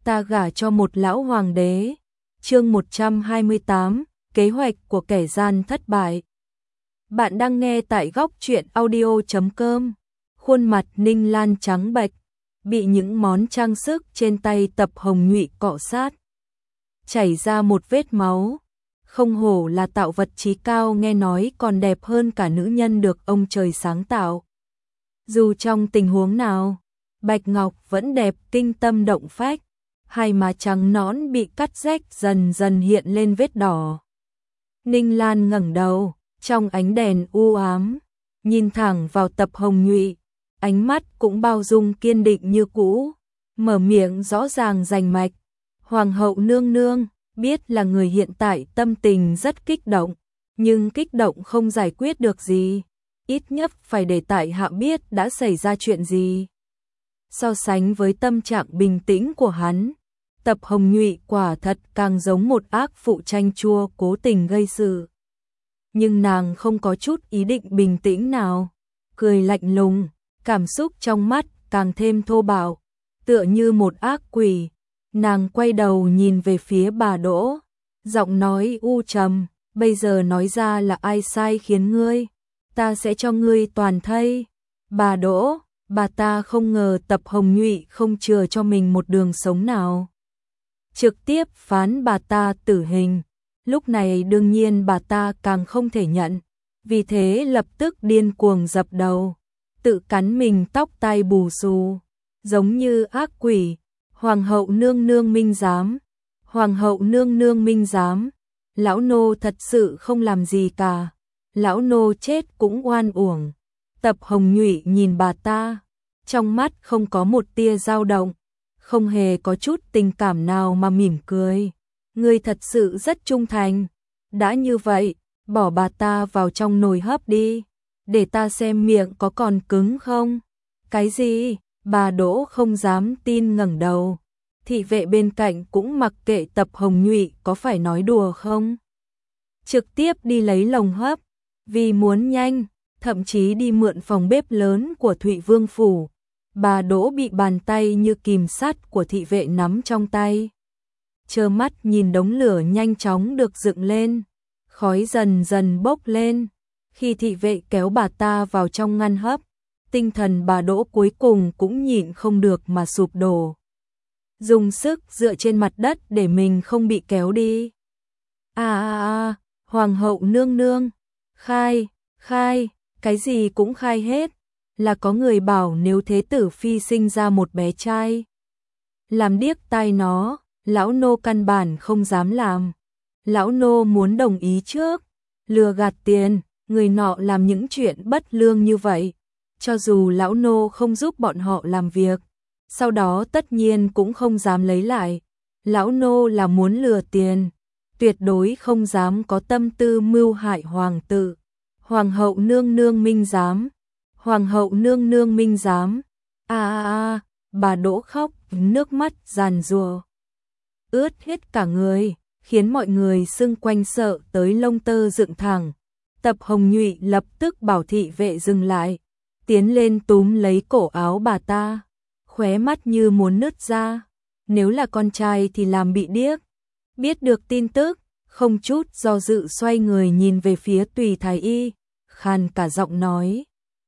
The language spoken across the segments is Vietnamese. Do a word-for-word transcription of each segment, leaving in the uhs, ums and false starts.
ta gả cho một lão hoàng đế. Chương một trăm hai mươi tám, kế hoạch của kẻ gian thất bại. Bạn đang nghe tại góc truyện audio chấm com. Khuôn mặt Ninh Lan trắng bệch, bị những món trang sức trên tay Tập Hồng Nhụy cọ sát, chảy ra một vết máu. Không hổ là tạo vật trí cao, nghe nói còn đẹp hơn cả nữ nhân được ông trời sáng tạo. Dù trong tình huống nào, Bạch Ngọc vẫn đẹp kinh tâm động phách. Hai má trắng nõn bị cắt rách dần dần hiện lên vết đỏ. Ninh Lan ngẩng đầu, trong ánh đèn u ám, nhìn thẳng vào Tập Hồng Nhụy, ánh mắt cũng bao dung kiên định như cũ, mở miệng rõ ràng rành mạch. Hoàng hậu nương nương, biết là người hiện tại tâm tình rất kích động, nhưng kích động không giải quyết được gì, ít nhất phải để tại hạ biết đã xảy ra chuyện gì. So sánh với tâm trạng bình tĩnh của hắn, Tập Hồng Nhụy quả thật càng giống một ác phụ chanh chua cố tình gây sự. Nhưng nàng không có chút ý định bình tĩnh nào, cười lạnh lùng, cảm xúc trong mắt càng thêm thô bạo, tựa như một ác quỷ. Nàng quay đầu nhìn về phía bà Đỗ, giọng nói u trầm, bây giờ nói ra là ai sai khiến ngươi, ta sẽ cho ngươi toàn thây. Bà Đỗ, bà ta không ngờ Tập Hồng Nhụy không chừa cho mình một đường sống nào, trực tiếp phán bà ta tử hình. Lúc này đương nhiên bà ta càng không thể nhận, vì thế lập tức điên cuồng dập đầu, tự cắn mình tóc tai bù xù, giống như ác quỷ. Hoàng hậu nương nương minh giám, hoàng hậu nương nương minh giám, lão nô thật sự không làm gì cả, lão nô chết cũng oan uổng. Tập Hồng Nhụy nhìn bà ta, trong mắt không có một tia dao động, không hề có chút tình cảm nào mà mỉm cười. Ngươi thật sự rất trung thành, đã như vậy, bỏ bà ta vào trong nồi hấp đi, để ta xem miệng có còn cứng không. Cái gì? Bà Đỗ không dám tin ngẩng đầu. Thị vệ bên cạnh cũng mặc kệ Tập Hồng Nhụy có phải nói đùa không, trực tiếp đi lấy lồng hấp. Vì muốn nhanh, thậm chí đi mượn phòng bếp lớn của Thụy Vương phủ. Bà Đỗ bị bàn tay như kìm sắt của thị vệ nắm trong tay, trơ mắt nhìn đống lửa nhanh chóng được dựng lên, khói dần dần bốc lên. Khi thị vệ kéo bà ta vào trong ngăn hấp, tinh thần bà Đỗ cuối cùng cũng nhịn không được mà sụp đổ, dùng sức dựa trên mặt đất để mình không bị kéo đi. À à à, hoàng hậu nương nương, khai, khai, cái gì cũng khai hết, là có người bảo nếu thế tử phi sinh ra một bé trai, làm điếc tai nó, lão nô căn bản không dám làm. Lão nô muốn đồng ý trước, lừa gạt tiền, người nọ làm những chuyện bất lương như vậy, cho dù lão nô không giúp bọn họ làm việc, sau đó tất nhiên cũng không dám lấy lại. Lão nô là muốn lừa tiền, tuyệt đối không dám có tâm tư mưu hại hoàng tử. Hoàng hậu nương nương minh giám, hoàng hậu nương nương minh giám. A a a, bà Đỗ khóc, nước mắt giàn giụa, ướt hết cả người, khiến mọi người xung quanh sợ tới lông tơ dựng thẳng. Tập Hồng Nhụy lập tức bảo thị vệ dừng lại, tiến lên túm lấy cổ áo bà ta, khóe mắt như muốn nứt ra. Nếu là con trai thì làm bị điếc. Biết được tin tức, không chút do dự xoay người nhìn về phía Tùy Thái Y, khàn cả giọng nói: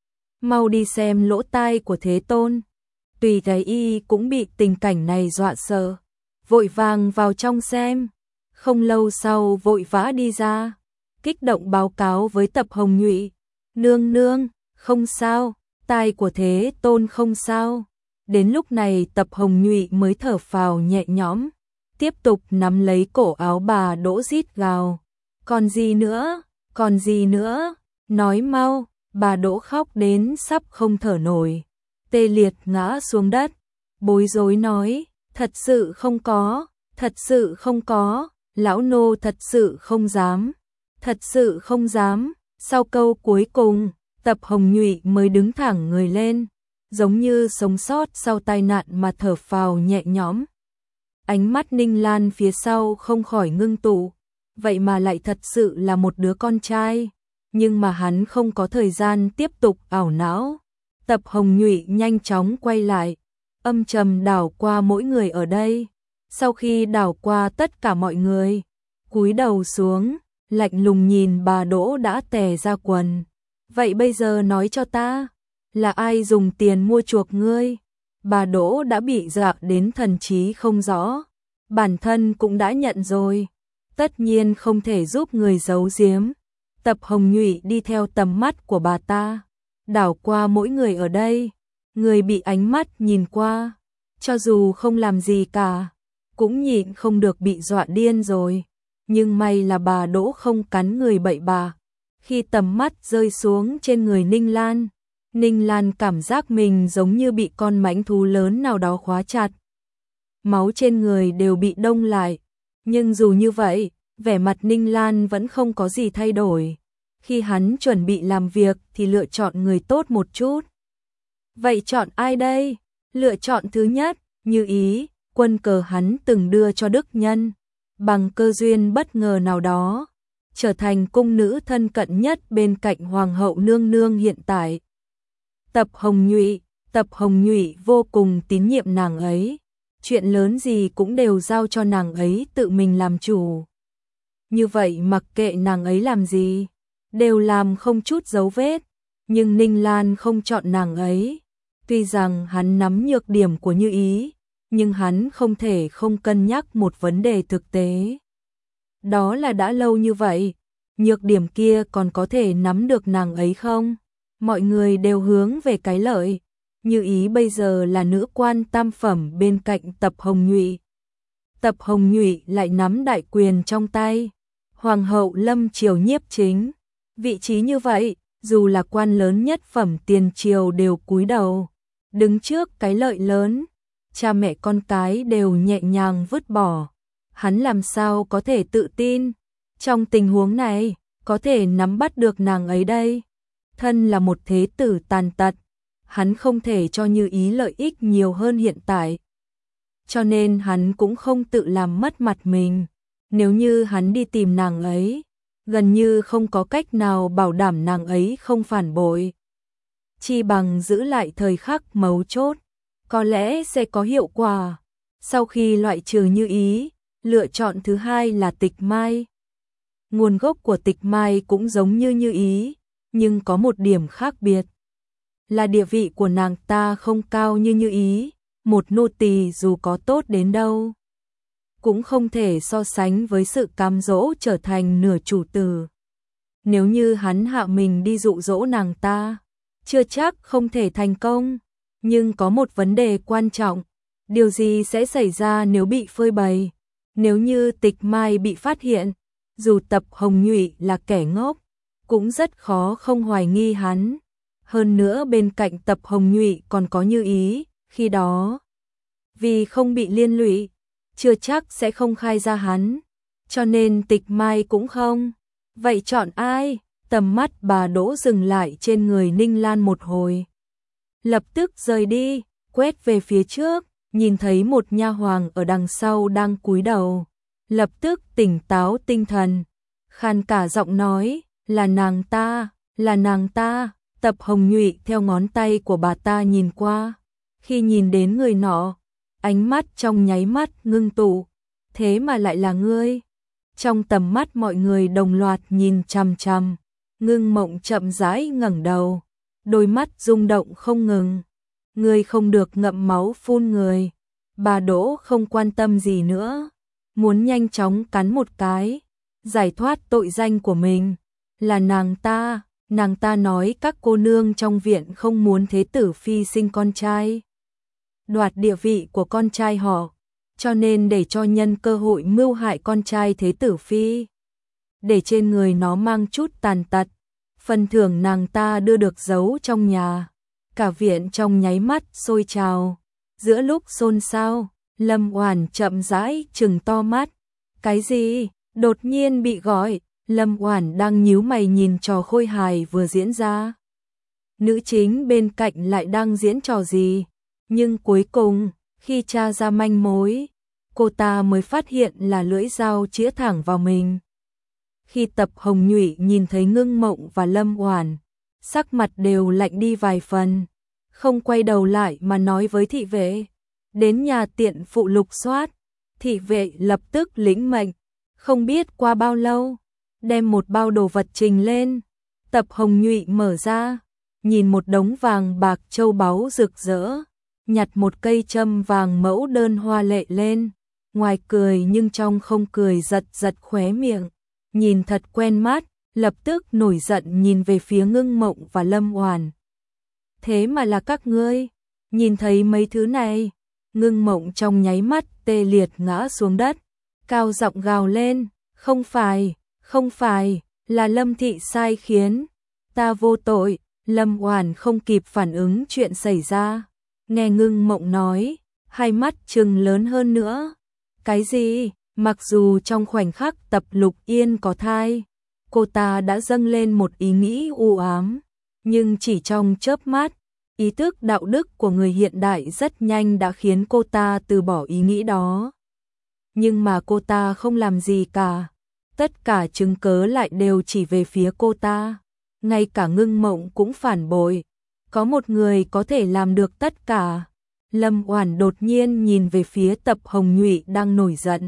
mau đi xem lỗ tai của Thế Tôn. Tùy Thái Y cũng bị tình cảnh này dọa sợ, vội vàng vào trong xem, không lâu sau vội vã đi ra, kích động báo cáo với Tập Hồng Nhụy: nương nương, không sao, tai của Thế Tôn không sao. Đến lúc này Tập Hồng Nhụy mới thở phào nhẹ nhõm, tiếp tục nắm lấy cổ áo bà Đỗ rít gào: còn gì nữa, còn gì nữa, nói mau. Bà Đỗ khóc đến sắp không thở nổi, tê liệt ngã xuống đất, bối rối nói: thật sự không có, thật sự không có, lão nô thật sự không dám, thật sự không dám. Sau câu cuối cùng, Tập Hồng Nhụy mới đứng thẳng người lên, giống như sống sót sau tai nạn mà thở phào nhẹ nhõm. Ánh mắt Ninh Lan phía sau không khỏi ngưng tụ, vậy mà lại thật sự là một đứa con trai. Nhưng mà hắn không có thời gian tiếp tục ảo não. Tập Hồng Nhụy nhanh chóng quay lại, âm trầm đảo qua mỗi người ở đây, Sau khi đảo qua tất cả mọi người, cúi đầu xuống, lạnh lùng nhìn bà Đỗ đã tè ra quần. Vậy bây giờ nói cho ta, là ai dùng tiền mua chuộc ngươi? Bà Đỗ đã bị dọa đến thần trí không rõ, bản thân cũng đã nhận rồi, tất nhiên không thể giúp người giấu giếm. Tập Hồng Nhụy đi theo tầm mắt của bà ta, đảo qua mỗi người ở đây, người bị ánh mắt nhìn qua, cho dù không làm gì cả, cũng nhịn không được bị dọa điên rồi. Nhưng may là bà Đỗ không cắn người bậy bạ. Khi tầm mắt rơi xuống trên người Ninh Lan, Ninh Lan cảm giác mình giống như bị con mãnh thú lớn nào đó khóa chặt. Máu trên người đều bị đông lại, nhưng dù như vậy, vẻ mặt Ninh Lan vẫn không có gì thay đổi. Khi hắn chuẩn bị làm việc thì lựa chọn người tốt một chút. Vậy chọn ai đây? Lựa chọn thứ nhất, Như Ý, quân cờ hắn từng đưa cho Đức Nhân. Bằng cơ duyên bất ngờ nào đó, trở thành cung nữ thân cận nhất bên cạnh Hoàng hậu nương nương hiện tại. Tập Hồng Nhụy, Tập Hồng Nhụy vô cùng tín nhiệm nàng ấy, chuyện lớn gì cũng đều giao cho nàng ấy tự mình làm chủ. Như vậy mặc kệ nàng ấy làm gì, đều làm không chút dấu vết, nhưng Ninh Lan không chọn nàng ấy. Tuy rằng hắn nắm nhược điểm của Như Ý, nhưng hắn không thể không cân nhắc một vấn đề thực tế. Đó là đã lâu như vậy, nhược điểm kia còn có thể nắm được nàng ấy không? Mọi người đều hướng về cái lợi. Như Ý bây giờ là nữ quan tam phẩm bên cạnh Tập Hồng Nhụy. Tập Hồng Nhụy lại nắm đại quyền trong tay. Hoàng hậu lâm triều nhiếp chính. Vị trí như vậy, dù là quan lớn nhất phẩm tiền triều đều cúi đầu. Đứng trước cái lợi lớn, cha mẹ con cái đều nhẹ nhàng vứt bỏ. Hắn làm sao có thể tự tin, trong tình huống này, có thể nắm bắt được nàng ấy đây. Thân là một thế tử tàn tật, hắn không thể cho Như Ý lợi ích nhiều hơn hiện tại. Cho nên hắn cũng không tự làm mất mặt mình. Nếu như hắn đi tìm nàng ấy, gần như không có cách nào bảo đảm nàng ấy không phản bội. Chi bằng giữ lại thời khắc mấu chốt, có lẽ sẽ có hiệu quả. Sau khi loại trừ Như Ý, lựa chọn thứ hai là Tịch Mai. Nguồn gốc của Tịch Mai cũng giống như Như Ý, nhưng có một điểm khác biệt. Là địa vị của nàng ta không cao như Như Ý, một nô tỳ dù có tốt đến đâu, cũng không thể so sánh với sự cám dỗ trở thành nửa chủ tử. Nếu như hắn hạ mình đi dụ dỗ nàng ta, chưa chắc không thể thành công, nhưng có một vấn đề quan trọng, điều gì sẽ xảy ra nếu bị phơi bày? Nếu như Tịch Mai bị phát hiện, dù Tập Hồng Nhụy là kẻ ngốc, cũng rất khó không hoài nghi hắn. Hơn nữa bên cạnh Tập Hồng Nhụy còn có Như Ý, khi đó, vì không bị liên lụy, chưa chắc sẽ không khai ra hắn, cho nên Tịch Mai cũng không. Vậy chọn ai? Tầm mắt bà Đỗ dừng lại trên người Ninh Lan một hồi. Lập tức rời đi, quét về phía trước, nhìn thấy một nha hoàng ở đằng sau đang cúi đầu. Lập tức tỉnh táo tinh thần, khàn cả giọng nói, là nàng ta, là nàng ta. Tập Hồng Nhụy theo ngón tay của bà ta nhìn qua, khi nhìn đến người nọ, ánh mắt trong nháy mắt ngưng tụ, thế mà lại là ngươi. Trong tầm mắt mọi người đồng loạt nhìn chằm chằm, Ngưng Mộng chậm rãi ngẩng đầu, đôi mắt rung động không ngừng. Ngươi không được ngậm máu phun người. Bà Đỗ không quan tâm gì nữa, muốn nhanh chóng cắn một cái, giải thoát tội danh của mình. Là nàng ta, nàng ta nói các cô nương trong viện không muốn thế tử phi sinh con trai, đoạt địa vị của con trai họ, cho nên để cho nhân cơ hội mưu hại con trai thế tử phi, để trên người nó mang chút tàn tật. Phần thưởng nàng ta đưa được giấu trong nhà. Cả viện trong nháy mắt sôi trào. Giữa lúc xôn xao, Lâm Oản chậm rãi trừng to mắt. Cái gì? Đột nhiên bị gọi. Lâm Oản đang nhíu mày nhìn trò khôi hài vừa diễn ra. Nữ chính bên cạnh lại đang diễn trò gì? Nhưng cuối cùng, khi tra ra manh mối, cô ta mới phát hiện là lưỡi dao chĩa thẳng vào mình. Khi Tập Hồng Nhụy nhìn thấy Ngưng Mộng và Lâm Oản, sắc mặt đều lạnh đi vài phần, không quay đầu lại mà nói với thị vệ, đến nhà tiện phụ lục soát. Thị vệ lập tức lĩnh mệnh, không biết qua bao lâu, đem một bao đồ vật trình lên. Tập Hồng Nhụy mở ra, nhìn một đống vàng bạc châu báu rực rỡ, nhặt một cây châm vàng mẫu đơn hoa lệ lên, ngoài cười nhưng trong không cười, giật giật khóe miệng, nhìn thật quen mắt, lập tức nổi giận nhìn về phía Ngưng Mộng và Lâm Oản. Thế mà là các ngươi, nhìn thấy mấy thứ này? Ngưng Mộng trong nháy mắt tê liệt ngã xuống đất, cao giọng gào lên, không phải, không phải, là Lâm thị sai khiến, ta vô tội. Lâm Oản không kịp phản ứng chuyện xảy ra, nghe Ngưng Mộng nói, hai mắt trừng lớn hơn nữa. Cái gì? Mặc dù trong khoảnh khắc Tập Lục Yên có thai, cô ta đã dâng lên một ý nghĩ u ám, nhưng chỉ trong chớp mắt, ý thức đạo đức của người hiện đại rất nhanh đã khiến cô ta từ bỏ ý nghĩ đó. Nhưng mà cô ta không làm gì cả, tất cả chứng cớ lại đều chỉ về phía cô ta. Ngay cả Ngưng Mộng cũng phản bội, có một người có thể làm được tất cả. Lâm Oản đột nhiên nhìn về phía Tập Hồng Nhụy đang nổi giận.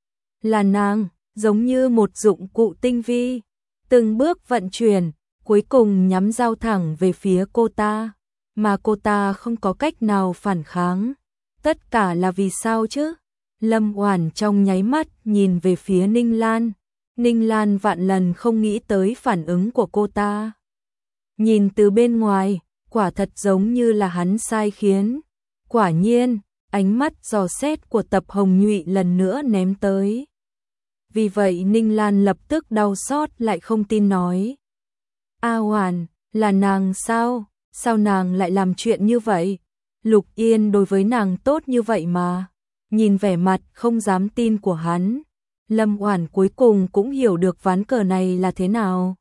Là nàng, giống như một dụng cụ tinh vi, từng bước vận chuyển, cuối cùng nhắm dao thẳng về phía cô ta, mà cô ta không có cách nào phản kháng. Tất cả là vì sao chứ? Lâm Oản trong nháy mắt nhìn về phía Ninh Lan. Ninh Lan vạn lần không nghĩ tới phản ứng của cô ta. Nhìn từ bên ngoài, quả thật giống như là hắn sai khiến. Quả nhiên, ánh mắt dò xét của Tập Hồng Nhụy lần nữa ném tới. Vì vậy Ninh Lan lập tức đau xót lại không tin nói. A Oản, là nàng sao? Sao nàng lại làm chuyện như vậy? Lục Yên đối với nàng tốt như vậy mà. Nhìn vẻ mặt không dám tin của hắn, Lâm Oản cuối cùng cũng hiểu được ván cờ này là thế nào.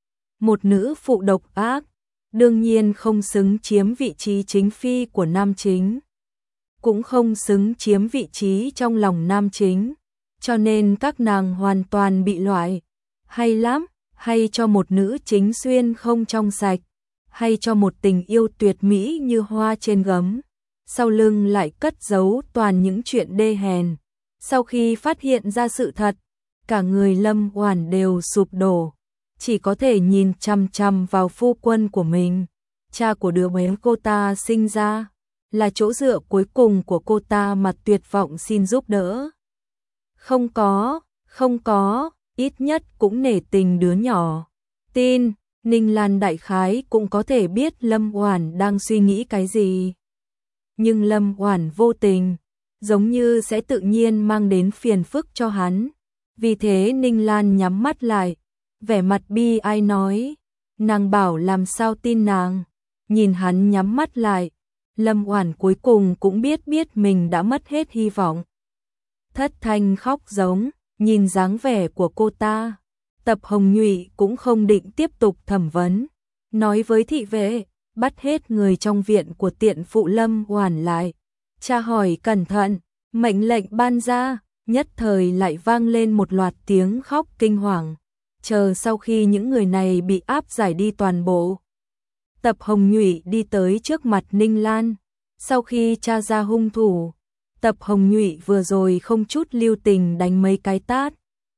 Một nữ phụ độc ác, đương nhiên không xứng chiếm vị trí chính phi của nam chính, cũng không xứng chiếm vị trí trong lòng nam chính, cho nên các nàng hoàn toàn bị loại. Hay lắm, hay cho một nữ chính xuyên không trong sạch, hay cho một tình yêu tuyệt mỹ như hoa trên gấm, sau lưng lại cất giấu toàn những chuyện đê hèn. Sau khi phát hiện ra sự thật, cả người Lâm Oản đều sụp đổ, chỉ có thể nhìn chằm chằm vào phu quân của mình. Cha của đứa bé cô ta sinh ra, là chỗ dựa cuối cùng của cô ta mà tuyệt vọng xin giúp đỡ. Không có, không có, ít nhất cũng nể tình đứa nhỏ. Tin, Ninh Lan đại khái cũng có thể biết Lâm Oản đang suy nghĩ cái gì. Nhưng Lâm Oản vô tình, giống như sẽ tự nhiên mang đến phiền phức cho hắn. Vì thế Ninh Lan nhắm mắt lại, vẻ mặt bi ai nói, nàng bảo làm sao tin nàng. Nhìn hắn nhắm mắt lại, Lâm Oản cuối cùng cũng biết biết mình đã mất hết hy vọng. Thất thanh khóc giống, nhìn dáng vẻ của cô ta, Tập Hồng Nhụy cũng không định tiếp tục thẩm vấn, nói với thị vệ, bắt hết người trong viện của tiện phụ Lâm Oản lại, tra hỏi cẩn thận. Mệnh lệnh ban ra, nhất thời lại vang lên một loạt tiếng khóc kinh hoàng. Chờ sau khi những người này bị áp giải đi toàn bộ, Tập Hồng Nhụy đi tới trước mặt Ninh Lan. Sau khi tra ra hung thủ, Tập Hồng Nhụy vừa rồi không chút lưu tình đánh mấy cái tát,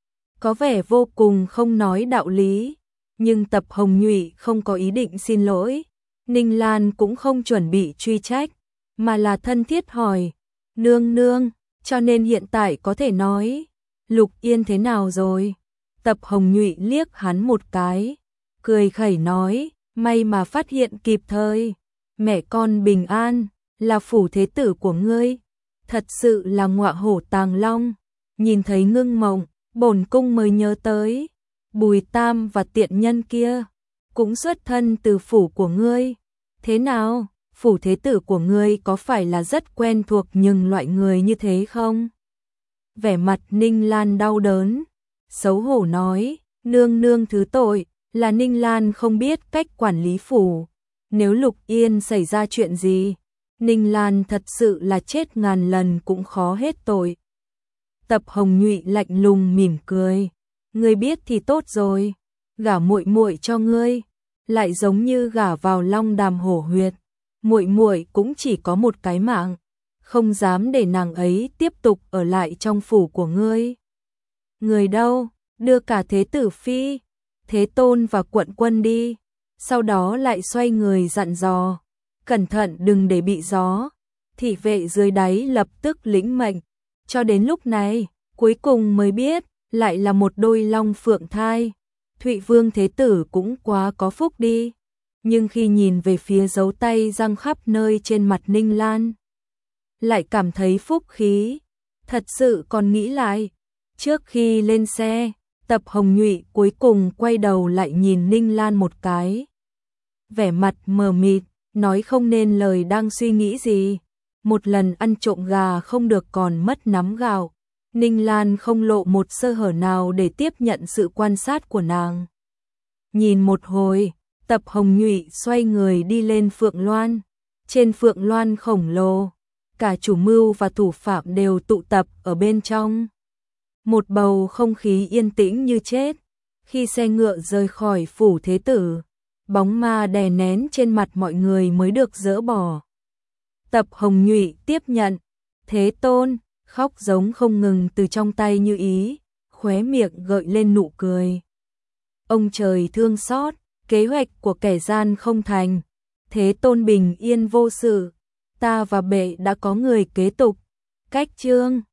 có vẻ vô cùng không nói đạo lý. Nhưng Tập Hồng Nhụy không có ý định xin lỗi, Ninh Lan cũng không chuẩn bị truy trách, mà là thân thiết hỏi, nương nương, cho nên hiện tại có thể nói, Lục Yên thế nào rồi? Tập Hồng Nhụy liếc hắn một cái, cười khẩy nói, may mà phát hiện kịp thời, mẹ con bình an, là phủ thế tử của ngươi, thật sự là ngọa hổ tàng long. Nhìn thấy Ngưng Mộng, bổn cung mới nhớ tới, Bùi Tam và tiện nhân kia, cũng xuất thân từ phủ của ngươi. Thế nào, phủ thế tử của ngươi có phải là rất quen thuộc nhưng loại người như thế không? Vẻ mặt Ninh Lan đau đớn, xấu hổ nói, nương nương thứ tội, là Ninh Lan không biết cách quản lý phủ. Nếu Lục Yên xảy ra chuyện gì, Ninh Lan thật sự là chết ngàn lần cũng khó hết tội. Tập Hồng Nhụy lạnh lùng mỉm cười, ngươi biết thì tốt rồi, gả muội muội cho ngươi, lại giống như gả vào long đàm hổ huyệt, muội muội cũng chỉ có một cái mạng, không dám để nàng ấy tiếp tục ở lại trong phủ của ngươi. Người đâu, đưa cả Thế tử phi, Thế tôn và quận quân đi. Sau đó lại xoay người dặn dò, cẩn thận đừng để bị gió. Thị vệ dưới đáy lập tức lĩnh mệnh, cho đến lúc này, cuối cùng mới biết, lại là một đôi long phượng thai. Thụy Vương Thế tử cũng quá có phúc đi. Nhưng khi nhìn về phía dấu tay răng khắp nơi trên mặt Ninh Lan, lại cảm thấy phúc khí. Thật sự còn nghĩ lại, trước khi lên xe, Tập Hồng Nhụy cuối cùng quay đầu lại nhìn Ninh Lan một cái. Vẻ mặt mờ mịt, nói không nên lời đang suy nghĩ gì. Một lần ăn trộm gà không được còn mất nắm gạo. Ninh Lan không lộ một sơ hở nào để tiếp nhận sự quan sát của nàng. Nhìn một hồi, Tập Hồng Nhụy xoay người đi lên Phượng Loan. Trên Phượng Loan khổng lồ, cả chủ mưu và thủ phạm đều tụ tập ở bên trong. Một bầu không khí yên tĩnh như chết. Khi xe ngựa rời khỏi phủ Thế tử, bóng ma đè nén trên mặt mọi người mới được dỡ bỏ. Tập Hồng Nhụy tiếp nhận, Thế tôn, khóc giống không ngừng từ trong tay Như Ý, khóe miệng gợi lên nụ cười. Ông trời thương xót, kế hoạch của kẻ gian không thành, Thế tôn bình yên vô sự, ta và bệ đã có người kế tục. Cách chương